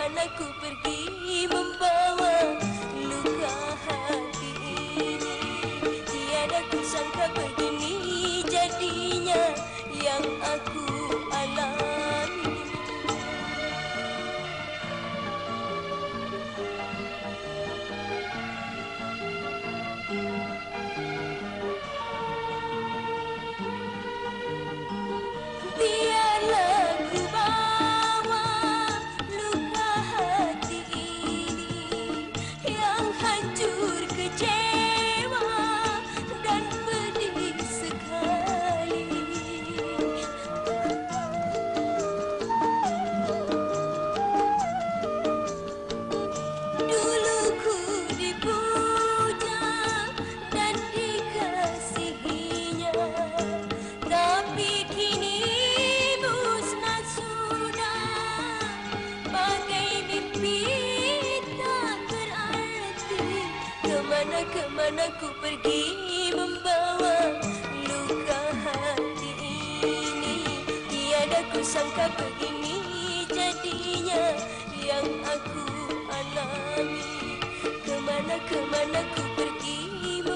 kemana ku pergi membawa luka hati ini. Tiada ku sangka begini jadinya yang aku alami. Biarlah ku bawa luka hati ini yang hancur, kecewa dan pedih sekali. Dulu ku dipuja dan dikasihinya, tapi kini musnah sudah bagai mimpi tak berarti. Kemana ku pergi membawa luka hati ini. Tiada ku sangka begini jadinya yang aku alami. Kemana ku pergi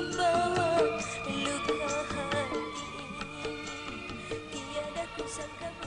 membawa luka hati ini. Tiada ku sangka